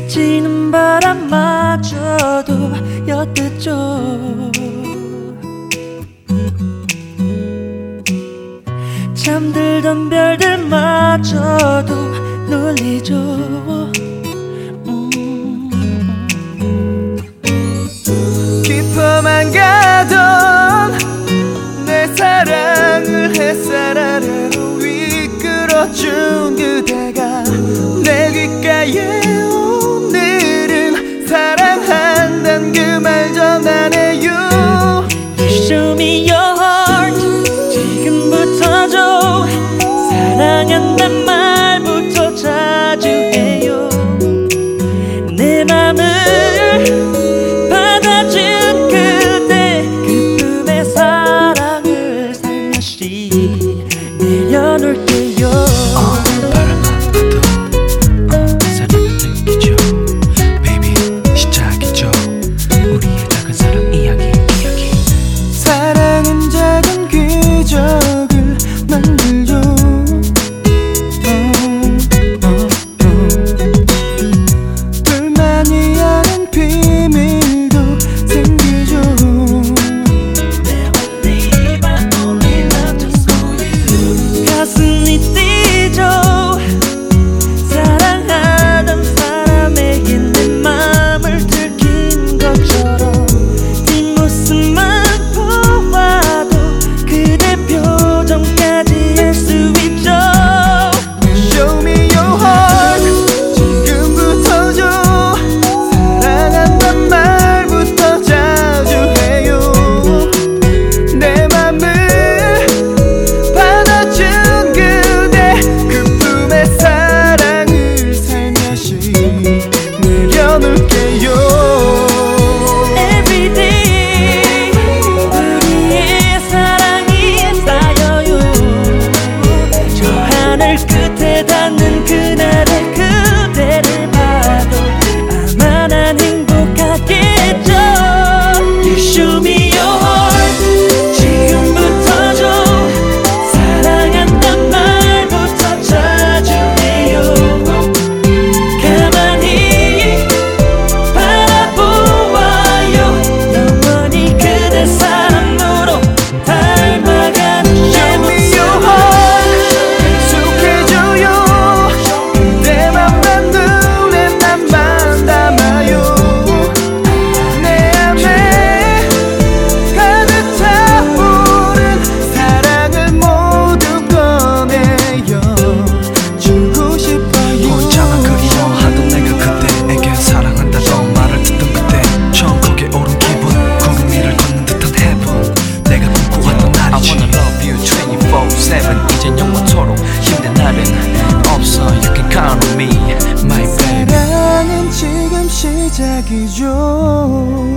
스치는 바람마저도 엿듣죠. 잠들던 별들마저도 놀리죠. 깊어만 가던 내 사랑을 햇살 아래로 이끌어준 그대가 내 귓가에 오늘은 사랑한단 그 말 전하네요. Show me your heart 지금부터 줘. 사랑한단 말부터 자주 해요. 내 맘을 받아준 그대 그 품에 사랑을 살며시 내려놓을게요. 바람만 봐도 사랑을 느끼죠. Baby 시작이죠. 우리의 작은 사랑 이야기. 사랑은 작은 기적을 만들죠. 둘만이 아는 비밀도 생기죠. 가슴이 뛰죠. 사랑하던 사람에게 내 맘을 들킨 것처럼 뒷모습만 보아도 그대 표정까지 알 수 있죠. Show me your heart 지금부터 줘. 사랑한단 말부터 자주 해요. 내 맘을 받아준 그대 그 품에 사랑을 살며시 내려놓을게요. Everyday 우리의 사랑이 쌓여요. 저 하늘 끝에 닿는 그날의 그대를 봐도 아마 난 행복하겠죠. You show me your heart 지금부터 줘. 사랑한단 말부터 자주 해요. 가만히 바라보아요. 영원히 그대 사랑으로 닮아가는 내 Show me your heart 익숙해져요. 내 맘만 눈에 맘만 담아요. 내 안에 가득 차오른 사랑을 모두 꺼내요 주고 싶어요. 혼자만 그리워하던 내가 그대에게 사랑한다던 말을 듣던 그때 처음 거기에 오른 기분 구름 위를 걷는 듯한 heaven 내가 꿈꿔왔던 날이지. I wanna love you 24/7 이젠 영원토록 힘든 날은 없어. You can count on me my baby. 사랑은 지금 시작이죠.